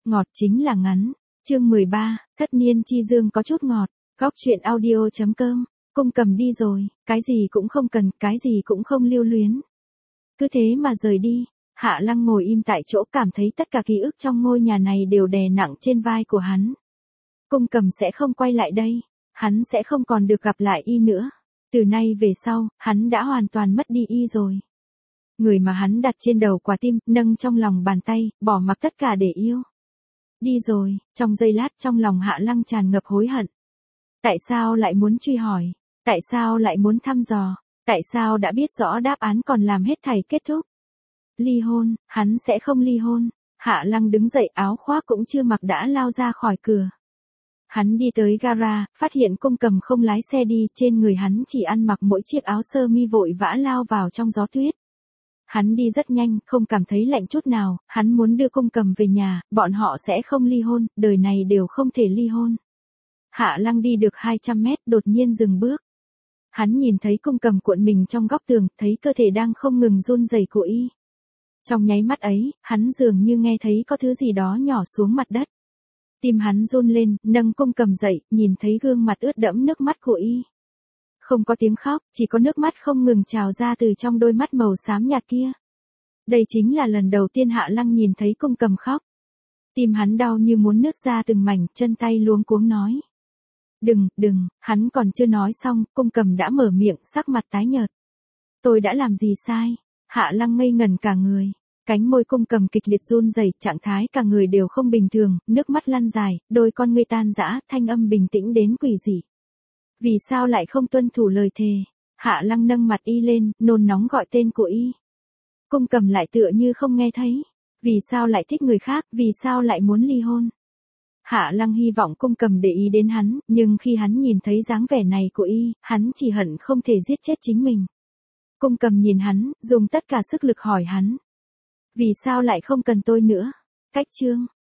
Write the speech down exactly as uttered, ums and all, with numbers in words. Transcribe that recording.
ngọt chính là ngắn. Chương mười ba, Thất niên chi dương có chút ngọt. Góc truyện audio chấm com. Cung Cầm đi rồi, cái gì cũng không cần, cái gì cũng không lưu luyến. Cứ thế mà rời đi. Hạ Lăng ngồi im tại chỗ, cảm thấy tất cả ký ức trong ngôi nhà này đều đè nặng trên vai của hắn. Cung Cầm sẽ không quay lại đây, hắn sẽ không còn được gặp lại y nữa. Từ nay về sau, hắn đã hoàn toàn mất đi y rồi. Người mà hắn đặt trên đầu quả tim, nâng trong lòng bàn tay, bỏ mặc tất cả để yêu. Đi rồi, trong giây lát trong lòng Hạ Lăng tràn ngập hối hận. Tại sao lại muốn truy hỏi? Tại sao lại muốn thăm dò? Tại sao đã biết rõ đáp án còn làm hết thảy kết thúc? Ly hôn, hắn sẽ không ly hôn. Hạ Lăng đứng dậy, áo khoác cũng chưa mặc đã lao ra khỏi cửa. Hắn đi tới gara, phát hiện Cung Cầm không lái xe đi, trên người hắn chỉ ăn mặc mỗi chiếc áo sơ mi, vội vã lao vào trong gió tuyết. Hắn đi rất nhanh, không cảm thấy lạnh chút nào, hắn muốn đưa Cung Cầm về nhà, bọn họ sẽ không ly hôn, đời này đều không thể ly hôn. Hạ Lăng đi được hai trăm mét, đột nhiên dừng bước. Hắn nhìn thấy Cung Cầm cuộn mình trong góc tường, thấy cơ thể đang không ngừng run rẩy của y. Trong nháy mắt ấy, hắn dường như nghe thấy có thứ gì đó nhỏ xuống mặt đất. Tim hắn run lên, nâng Cung Cầm dậy, nhìn thấy gương mặt ướt đẫm nước mắt của y. Không có tiếng khóc, chỉ có nước mắt không ngừng trào ra từ trong đôi mắt màu xám nhạt kia. Đây chính là lần đầu tiên Hạ Lăng nhìn thấy Cung Cầm khóc. Tim hắn đau như muốn nứt ra từng mảnh, chân tay luống cuống nói. Đừng, đừng, hắn còn chưa nói xong, Cung Cầm đã mở miệng, sắc mặt tái nhợt. Tôi đã làm gì sai? Hạ Lăng ngây ngẩn cả người. Cánh môi Cung Cầm kịch liệt run rẩy, trạng thái cả người đều không bình thường, nước mắt lăn dài, đôi con ngươi tan rã, thanh âm bình tĩnh đến quỷ dị. Vì sao lại không tuân thủ lời thề? Hạ Lăng nâng mặt y lên, nôn nóng gọi tên của y. Cung Cầm lại tựa như không nghe thấy. Vì sao lại thích người khác, vì sao lại muốn ly hôn? Hạ Lăng hy vọng Cung Cầm để ý đến hắn, nhưng khi hắn nhìn thấy dáng vẻ này của y, hắn chỉ hận không thể giết chết chính mình. Cung Cầm nhìn hắn, dùng tất cả sức lực hỏi hắn. Vì sao lại không cần tôi nữa? Cách chương.